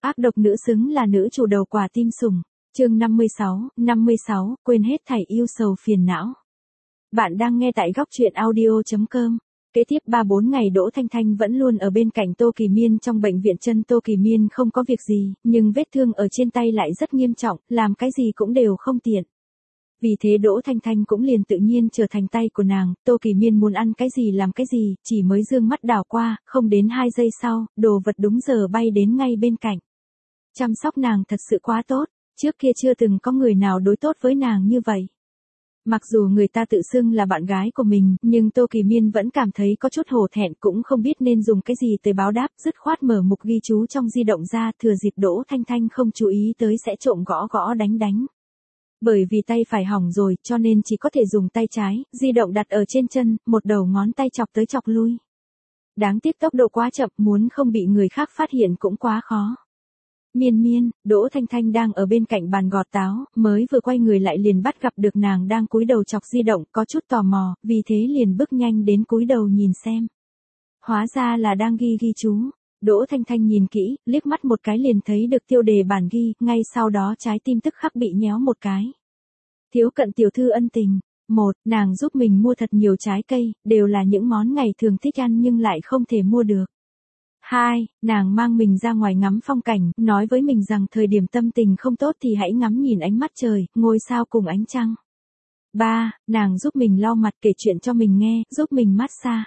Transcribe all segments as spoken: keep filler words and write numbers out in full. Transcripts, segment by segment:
Ác độc nữ xứng là nữ chủ đầu quả tim sủng. Chương năm mươi sáu, năm mươi sáu, quên hết thảy yêu sầu phiền não. Bạn đang nghe tại góc truyện audio chấm com. Kế tiếp ba bốn ngày Đỗ Thanh Thanh vẫn luôn ở bên cạnh Tô Kỳ Miên trong bệnh viện. Chân Tô Kỳ Miên không có việc gì, nhưng vết thương ở trên tay lại rất nghiêm trọng, làm cái gì cũng đều không tiện. Vì thế Đỗ Thanh Thanh cũng liền tự nhiên trở thành tay của nàng. Tô Kỳ Miên muốn ăn cái gì làm cái gì, chỉ mới dương mắt đảo qua, không đến hai giây sau, đồ vật đúng giờ bay đến ngay bên cạnh. Chăm sóc nàng thật sự quá tốt, trước kia chưa từng có người nào đối tốt với nàng như vậy. Mặc dù người ta tự xưng là bạn gái của mình, nhưng Tô Kỳ Miên vẫn cảm thấy có chút hổ thẹn, cũng không biết nên dùng cái gì tới báo đáp, dứt khoát mở mục ghi chú trong di động ra, thừa dịp Đỗ Thanh Thanh không chú ý tới sẽ trộm gõ gõ đánh đánh. Bởi vì tay phải hỏng rồi, cho nên chỉ có thể dùng tay trái, di động đặt ở trên chân, một đầu ngón tay chọc tới chọc lui. Đáng tiếc tốc độ quá chậm, muốn không bị người khác phát hiện cũng quá khó. Miên Miên, Đỗ Thanh Thanh đang ở bên cạnh bàn gọt táo, mới vừa quay người lại liền bắt gặp được nàng đang cúi đầu chọc di động, có chút tò mò, vì thế liền bước nhanh đến cúi đầu nhìn xem. Hóa ra là đang ghi ghi chú. Đỗ Thanh Thanh nhìn kỹ, liếc mắt một cái liền thấy được tiêu đề bản ghi, ngay sau đó trái tim tức khắc bị nhéo một cái. Thiếu cận tiểu thư ân tình. Một, nàng giúp mình mua thật nhiều trái cây, đều là những món ngày thường thích ăn nhưng lại không thể mua được. Hai, nàng mang mình ra ngoài ngắm phong cảnh, nói với mình rằng thời điểm tâm tình không tốt thì hãy ngắm nhìn ánh mắt trời, ngôi sao cùng ánh trăng. Ba, nàng giúp mình lau mặt, kể chuyện cho mình nghe, giúp mình massage.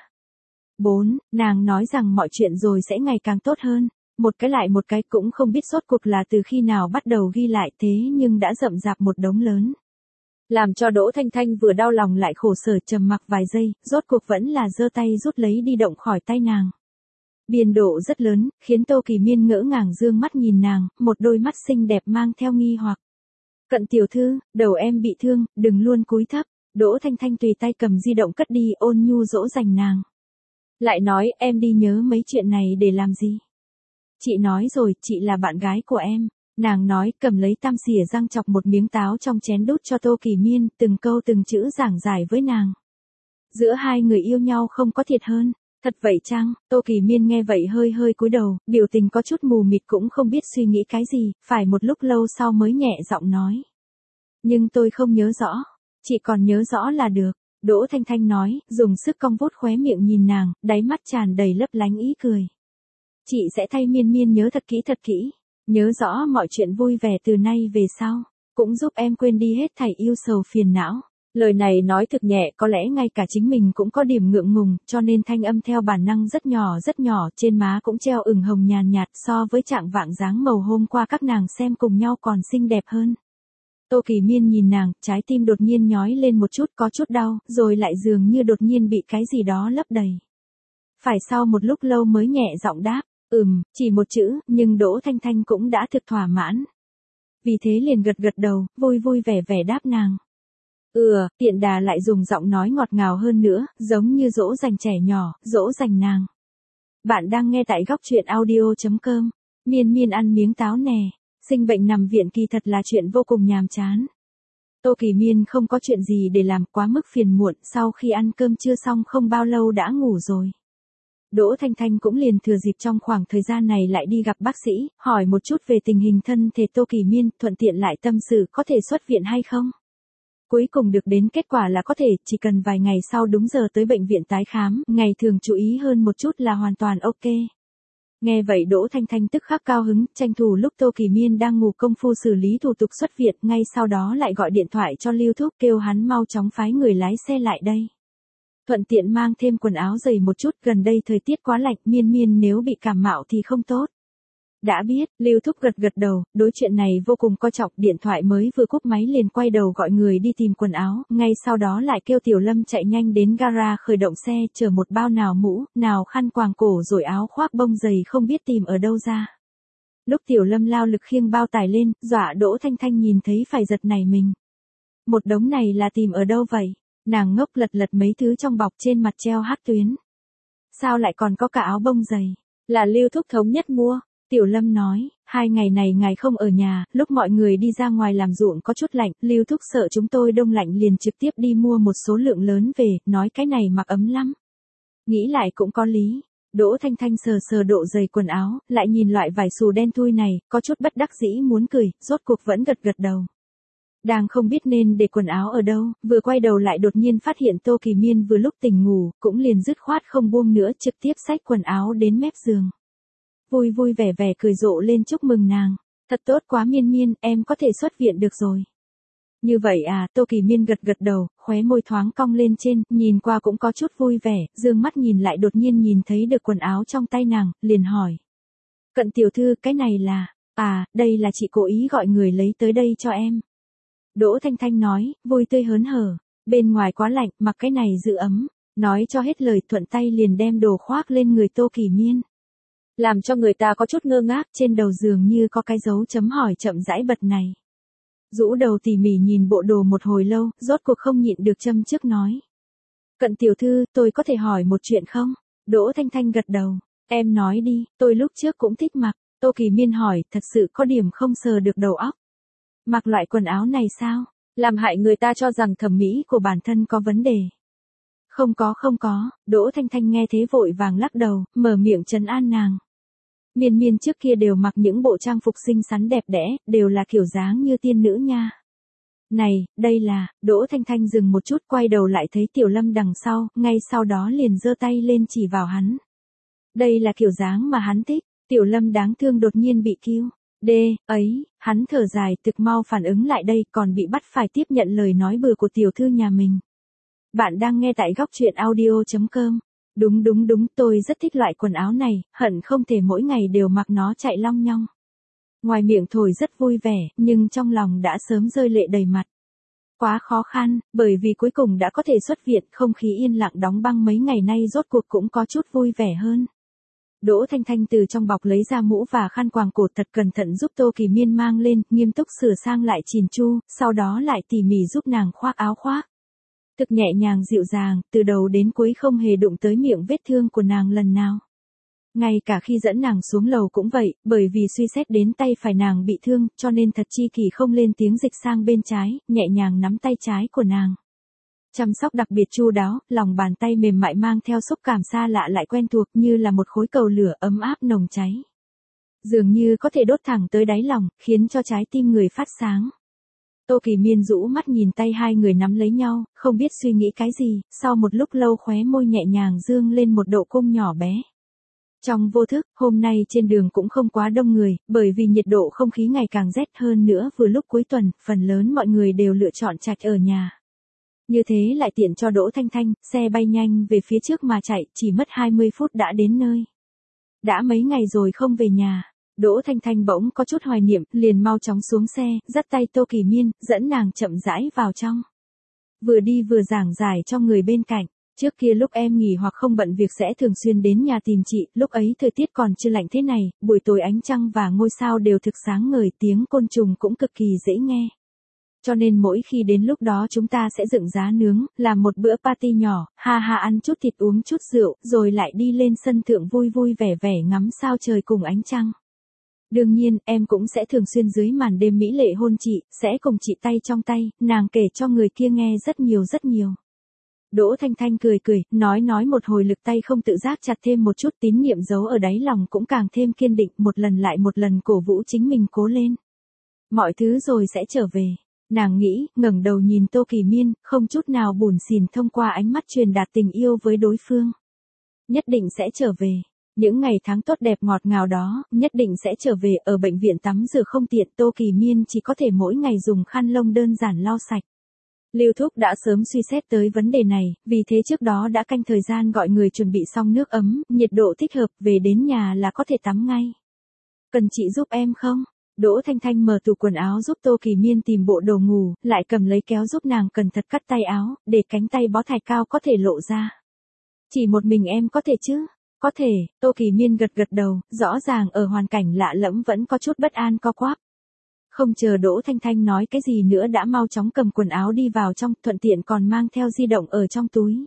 Bốn, nàng nói rằng mọi chuyện rồi sẽ ngày càng tốt hơn. Một cái lại một cái, cũng không biết rốt cuộc là từ khi nào bắt đầu ghi lại, thế nhưng đã rậm rạp một đống lớn. Làm cho Đỗ Thanh Thanh vừa đau lòng lại khổ sở, trầm mặc vài giây, rốt cuộc vẫn là giơ tay rút lấy di động khỏi tay nàng. Biên độ rất lớn, khiến Tô Kỳ Miên ngỡ ngàng dương mắt nhìn nàng, một đôi mắt xinh đẹp mang theo nghi hoặc. Cận tiểu thư, đầu em bị thương, đừng luôn cúi thấp. Đỗ Thanh Thanh tùy tay cầm di động cất đi, ôn nhu dỗ dành nàng. Lại nói, em đi nhớ mấy chuyện này để làm gì? Chị nói rồi, chị là bạn gái của em. Nàng nói, cầm lấy tăm xỉa răng chọc một miếng táo trong chén đút cho Tô Kỳ Miên, từng câu từng chữ giảng giải với nàng. Giữa hai người yêu nhau không có thiệt hơn. Thật vậy chăng? Tô Kỳ Miên nghe vậy hơi hơi cúi đầu, biểu tình có chút mù mịt, cũng không biết suy nghĩ cái gì, phải một lúc lâu sau mới nhẹ giọng nói. Nhưng tôi không nhớ rõ, chị còn nhớ rõ là được. Đỗ Thanh Thanh nói, dùng sức cong vuốt khóe miệng nhìn nàng, đáy mắt tràn đầy lấp lánh ý cười. Chị sẽ thay Miên Miên nhớ thật kỹ thật kỹ, nhớ rõ mọi chuyện vui vẻ từ nay về sau, cũng giúp em quên đi hết thảy yêu sầu phiền não. Lời này nói thực nhẹ, có lẽ ngay cả chính mình cũng có điểm ngượng ngùng, cho nên thanh âm theo bản năng rất nhỏ rất nhỏ, trên má cũng treo ửng hồng nhàn nhạt, so với trạng vạng dáng màu hôm qua các nàng xem cùng nhau còn xinh đẹp hơn. Tô Kỳ Miên nhìn nàng, trái tim đột nhiên nhói lên một chút, có chút đau, rồi lại dường như đột nhiên bị cái gì đó lấp đầy. Phải sau một lúc lâu mới nhẹ giọng đáp, ừm, chỉ một chữ, nhưng Đỗ Thanh Thanh cũng đã thực thỏa mãn. Vì thế liền gật gật đầu, vui vui vẻ vẻ đáp nàng. Ừ, tiện đà lại dùng giọng nói ngọt ngào hơn nữa, giống như dỗ dành trẻ nhỏ, dỗ dành nàng. Bạn đang nghe tại góc truyện audio chấm com. Miên Miên ăn miếng táo nè. Sinh bệnh nằm viện kỳ thật là chuyện vô cùng nhàm chán. Tô Kỳ Miên không có chuyện gì để làm, quá mức phiền muộn, sau khi ăn cơm trưa xong không bao lâu đã ngủ rồi. Đỗ Thanh Thanh cũng liền thừa dịp trong khoảng thời gian này lại đi gặp bác sĩ, hỏi một chút về tình hình thân thể Tô Kỳ Miên, thuận tiện lại tâm sự có thể xuất viện hay không. Cuối cùng được đến kết quả là có thể, chỉ cần vài ngày sau đúng giờ tới bệnh viện tái khám, ngày thường chú ý hơn một chút là hoàn toàn ok. Nghe vậy Đỗ Thanh Thanh tức khắc cao hứng, tranh thủ lúc Tô Kỳ Miên đang ngủ công phu xử lý thủ tục xuất viện, ngay sau đó lại gọi điện thoại cho Lưu Thúc kêu hắn mau chóng phái người lái xe lại đây. Thuận tiện mang thêm quần áo dày một chút, gần đây thời tiết quá lạnh, Miên Miên nếu bị cảm mạo thì không tốt. Đã biết, Lưu Thúc gật gật đầu, đối chuyện này vô cùng coi trọng, điện thoại mới vừa cúp máy liền quay đầu gọi người đi tìm quần áo, ngay sau đó lại kêu Tiểu Lâm chạy nhanh đến gara khởi động xe, chở một bao nào mũ, nào khăn quàng cổ rồi áo khoác bông dày không biết tìm ở đâu ra. Lúc Tiểu Lâm lao lực khiêng bao tải lên, dọa Đỗ Thanh Thanh nhìn thấy phải giật nảy mình. Một đống này là tìm ở đâu vậy? Nàng ngốc lật lật mấy thứ trong bọc, trên mặt treo hát tuyến. Sao lại còn có cả áo bông dày? Là Lưu Thúc thống nhất mua. Tiểu Lâm nói, hai ngày này ngài không ở nhà, lúc mọi người đi ra ngoài làm ruộng có chút lạnh, Lưu Thúc sợ chúng tôi đông lạnh liền trực tiếp đi mua một số lượng lớn về, nói cái này mặc ấm lắm. Nghĩ lại cũng có lý. Đỗ Thanh Thanh sờ sờ độ dày quần áo, lại nhìn loại vải xù đen thui này, có chút bất đắc dĩ muốn cười, rốt cuộc vẫn gật gật đầu. Đang không biết nên để quần áo ở đâu, vừa quay đầu lại đột nhiên phát hiện Tô Kỳ Miên vừa lúc tỉnh ngủ, cũng liền dứt khoát không buông nữa, trực tiếp xách quần áo đến mép giường. Vui vui vẻ vẻ cười rộ lên chúc mừng nàng. Thật tốt quá Miên Miên, em có thể xuất viện được rồi. Như vậy à, Tô Kỳ Miên gật gật đầu, khóe môi thoáng cong lên trên, nhìn qua cũng có chút vui vẻ, dương mắt nhìn lại đột nhiên nhìn thấy được quần áo trong tay nàng, liền hỏi. Cận tiểu thư, cái này là, à, đây là chị cố ý gọi người lấy tới đây cho em. Đỗ Thanh Thanh nói, vui tươi hớn hở, bên ngoài quá lạnh, mặc cái này giữ ấm, nói cho hết lời thuận tay liền đem đồ khoác lên người Tô Kỳ Miên. Làm cho người ta có chút ngơ ngác, trên đầu giường như có cái dấu chấm hỏi chậm rãi bật này. Rũ đầu tỉ mỉ nhìn bộ đồ một hồi lâu, rốt cuộc không nhịn được châm trước nói. Cận tiểu thư, tôi có thể hỏi một chuyện không? Đỗ Thanh Thanh gật đầu, em nói đi, tôi lúc trước cũng thích mặc. Tô Kỳ Miên hỏi, thật sự có điểm không sờ được đầu óc. Mặc loại quần áo này sao? Làm hại người ta cho rằng thẩm mỹ của bản thân có vấn đề. Không có không có, Đỗ Thanh Thanh nghe thế vội vàng lắc đầu, mở miệng trấn an nàng. Miên Miên trước kia đều mặc những bộ trang phục xinh xắn đẹp đẽ, đều là kiểu dáng như tiên nữ nha. Này, đây là, Đỗ Thanh Thanh dừng một chút quay đầu lại thấy Tiểu Lâm đằng sau, ngay sau đó liền giơ tay lên chỉ vào hắn. Đây là kiểu dáng mà hắn thích, Tiểu Lâm đáng thương đột nhiên bị kêu. Đê, ấy, hắn thở dài thực mau phản ứng lại đây còn bị bắt phải tiếp nhận lời nói bừa của tiểu thư nhà mình. Bạn đang nghe tại góc truyện audio chấm com. Đúng đúng đúng, tôi rất thích loại quần áo này, hận không thể mỗi ngày đều mặc nó chạy long nhong. Ngoài miệng thổi rất vui vẻ, nhưng trong lòng đã sớm rơi lệ đầy mặt. Quá khó khăn, bởi vì cuối cùng đã có thể xuất viện, không khí yên lặng đóng băng mấy ngày nay rốt cuộc cũng có chút vui vẻ hơn. Đỗ Thanh Thanh từ trong bọc lấy ra mũ và khăn quàng cổ thật cẩn thận giúp Tô Kỳ Miên mang lên, nghiêm túc sửa sang lại chỉn chu, sau đó lại tỉ mỉ giúp nàng khoác áo khoác. Thực nhẹ nhàng dịu dàng, từ đầu đến cuối không hề đụng tới miệng vết thương của nàng lần nào. Ngay cả khi dẫn nàng xuống lầu cũng vậy, bởi vì suy xét đến tay phải nàng bị thương, cho nên thật chi kỷ không lên tiếng dịch sang bên trái, nhẹ nhàng nắm tay trái của nàng. Chăm sóc đặc biệt chu đáo, lòng bàn tay mềm mại mang theo xúc cảm xa lạ lại quen thuộc như là một khối cầu lửa ấm áp nồng cháy. Dường như có thể đốt thẳng tới đáy lòng, khiến cho trái tim người phát sáng. Tô Kỳ Miên rũ mắt nhìn tay hai người nắm lấy nhau, không biết suy nghĩ cái gì, sau một lúc lâu khóe môi nhẹ nhàng dương lên một độ cung nhỏ bé. Trong vô thức, hôm nay trên đường cũng không quá đông người, bởi vì nhiệt độ không khí ngày càng rét hơn nữa vừa lúc cuối tuần, phần lớn mọi người đều lựa chọn trạch ở nhà. Như thế lại tiện cho Đỗ Thanh Thanh, xe bay nhanh về phía trước mà chạy, chỉ mất hai mươi phút đã đến nơi. Đã mấy ngày rồi không về nhà, Đỗ Thanh Thanh bỗng có chút hoài niệm, liền mau chóng xuống xe, dắt tay Tô Kỳ Miên, dẫn nàng chậm rãi vào trong. Vừa đi vừa giảng giải cho người bên cạnh, trước kia lúc em nghỉ hoặc không bận việc sẽ thường xuyên đến nhà tìm chị, lúc ấy thời tiết còn chưa lạnh thế này, buổi tối ánh trăng và ngôi sao đều thực sáng ngời, tiếng côn trùng cũng cực kỳ dễ nghe. Cho nên mỗi khi đến lúc đó chúng ta sẽ dựng giá nướng, làm một bữa party nhỏ, ha ha ăn chút thịt uống chút rượu, rồi lại đi lên sân thượng vui vui vẻ vẻ ngắm sao trời cùng ánh trăng. Đương nhiên, em cũng sẽ thường xuyên dưới màn đêm mỹ lệ hôn chị, sẽ cùng chị tay trong tay, nàng kể cho người kia nghe rất nhiều rất nhiều. Đỗ Thanh Thanh cười cười, nói nói một hồi lực tay không tự giác chặt thêm một chút, tín niệm giấu ở đáy lòng cũng càng thêm kiên định, một lần lại một lần cổ vũ chính mình cố lên. Mọi thứ rồi sẽ trở về. Nàng nghĩ, ngẩng đầu nhìn Tô Kỳ Miên, không chút nào buồn xỉn thông qua ánh mắt truyền đạt tình yêu với đối phương. Nhất định sẽ trở về. Những ngày tháng tốt đẹp ngọt ngào đó, nhất định sẽ trở về. Ở bệnh viện tắm rửa không tiện, Tô Kỳ Miên chỉ có thể mỗi ngày dùng khăn lông đơn giản lau sạch. Lưu Thúc đã sớm suy xét tới vấn đề này, vì thế trước đó đã canh thời gian gọi người chuẩn bị xong nước ấm, nhiệt độ thích hợp, về đến nhà là có thể tắm ngay. Cần chị giúp em không? Đỗ Thanh Thanh mở tủ quần áo giúp Tô Kỳ Miên tìm bộ đồ ngủ, lại cầm lấy kéo giúp nàng cẩn thận cắt tay áo, để cánh tay bó thạch cao có thể lộ ra. Chỉ một mình em có thể chứ? Có thể, Tô Kỳ Miên gật gật đầu, rõ ràng ở hoàn cảnh lạ lẫm vẫn có chút bất an co quắp. Không chờ Đỗ Thanh Thanh nói cái gì nữa đã mau chóng cầm quần áo đi vào trong, thuận tiện còn mang theo di động ở trong túi.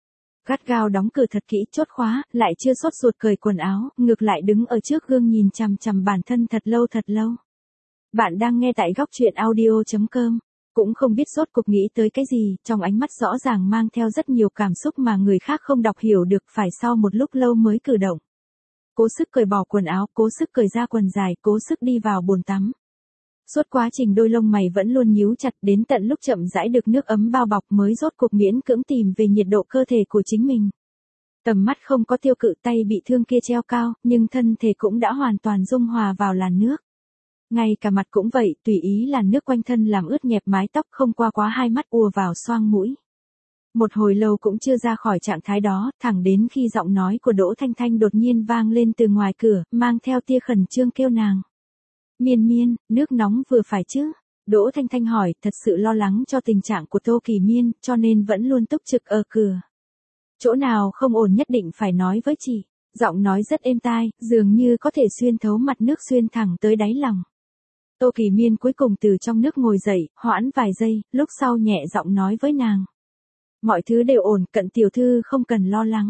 Gắt gao đóng cửa thật kỹ, chốt khóa, lại chưa sốt ruột cởi quần áo, ngược lại đứng ở trước gương nhìn chằm chằm bản thân thật lâu thật lâu. Bạn đang nghe tại góc truyện audio chấm com. Cũng không biết rốt cuộc nghĩ tới cái gì, trong ánh mắt rõ ràng mang theo rất nhiều cảm xúc mà người khác không đọc hiểu được, phải sau một lúc lâu mới cử động. Cố sức cởi bỏ quần áo, cố sức cởi ra quần dài, cố sức đi vào bồn tắm. Suốt quá trình đôi lông mày vẫn luôn nhíu chặt, đến tận lúc chậm rãi được nước ấm bao bọc mới rốt cuộc miễn cưỡng tìm về nhiệt độ cơ thể của chính mình. Tầm mắt không có tiêu cự, tay bị thương kia treo cao, nhưng thân thể cũng đã hoàn toàn dung hòa vào làn nước. Ngay cả mặt cũng vậy, tùy ý làn nước quanh thân làm ướt nhẹp mái tóc, không qua quá hai mắt ùa vào xoang mũi. Một hồi lâu cũng chưa ra khỏi trạng thái đó, thẳng đến khi giọng nói của Đỗ Thanh Thanh đột nhiên vang lên từ ngoài cửa, mang theo tia khẩn trương kêu nàng. Miên Miên, nước nóng vừa phải chứ? Đỗ Thanh Thanh hỏi, thật sự lo lắng cho tình trạng của Tô Kỳ Miên, cho nên vẫn luôn túc trực ở cửa. Chỗ nào không ổn nhất định phải nói với chị. Giọng nói rất êm tai, dường như có thể xuyên thấu mặt nước xuyên thẳng tới đáy lòng. Tô Kỳ Miên cuối cùng từ trong nước ngồi dậy, hoãn vài giây, lúc sau nhẹ giọng nói với nàng. Mọi thứ đều ổn, Cận tiểu thư không cần lo lắng.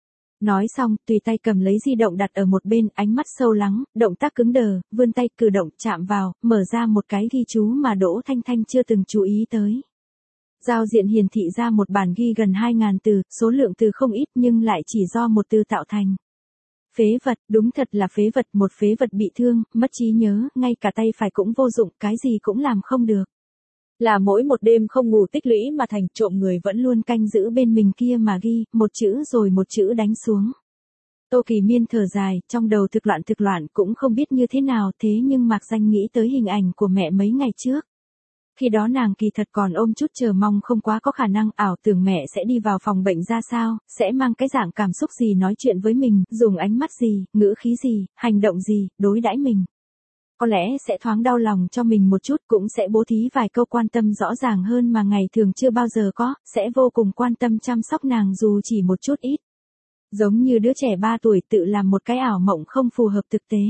Nói xong, tùy tay cầm lấy di động đặt ở một bên, ánh mắt sâu lắng, động tác cứng đờ, vươn tay cử động chạm vào, mở ra một cái ghi chú mà Đỗ Thanh Thanh chưa từng chú ý tới. Giao diện hiển thị ra một bản ghi gần hai nghìn từ, số lượng từ không ít nhưng lại chỉ do một từ tạo thành. Phế vật, đúng thật là phế vật, một phế vật bị thương, mất trí nhớ, ngay cả tay phải cũng vô dụng, cái gì cũng làm không được. Là mỗi một đêm không ngủ tích lũy mà thành, trộm người vẫn luôn canh giữ bên mình kia mà ghi, một chữ rồi một chữ đánh xuống. Tô Kỳ Miên thở dài, trong đầu thực loạn thực loạn, cũng không biết như thế nào, thế nhưng mạc danh nghĩ tới hình ảnh của mẹ mấy ngày trước. Khi đó nàng kỳ thật còn ôm chút chờ mong, không quá có khả năng, ảo tưởng mẹ sẽ đi vào phòng bệnh ra sao, sẽ mang cái dạng cảm xúc gì nói chuyện với mình, dùng ánh mắt gì, ngữ khí gì, hành động gì, đối đãi mình. Có lẽ sẽ thoáng đau lòng cho mình một chút, cũng sẽ bố thí vài câu quan tâm rõ ràng hơn mà ngày thường chưa bao giờ có, sẽ vô cùng quan tâm chăm sóc nàng dù chỉ một chút ít. Giống như đứa trẻ ba tuổi tự làm một cái ảo mộng không phù hợp thực tế.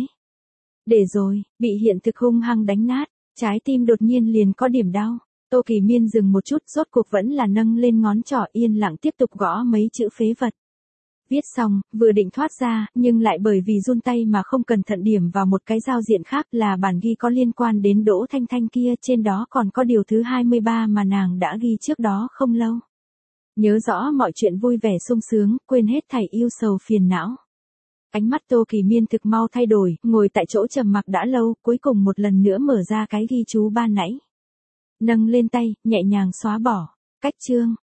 Để rồi, bị hiện thực hung hăng đánh nát, trái tim đột nhiên liền có điểm đau. Tô Kỳ Miên dừng một chút, rốt cuộc vẫn là nâng lên ngón trỏ yên lặng tiếp tục gõ mấy chữ phế vật. Viết xong, vừa định thoát ra, nhưng lại bởi vì run tay mà không cẩn thận điểm vào một cái giao diện khác, là bản ghi có liên quan đến Đỗ Thanh Thanh kia, trên đó còn có điều thứ hai mươi ba mà nàng đã ghi trước đó không lâu. Nhớ rõ mọi chuyện vui vẻ sung sướng, quên hết thảy yêu sầu phiền não. Ánh mắt Tô Kỳ Miên thực mau thay đổi, ngồi tại chỗ trầm mặc đã lâu, cuối cùng một lần nữa mở ra cái ghi chú ban nãy. Nâng lên tay, nhẹ nhàng xóa bỏ. Cách chương.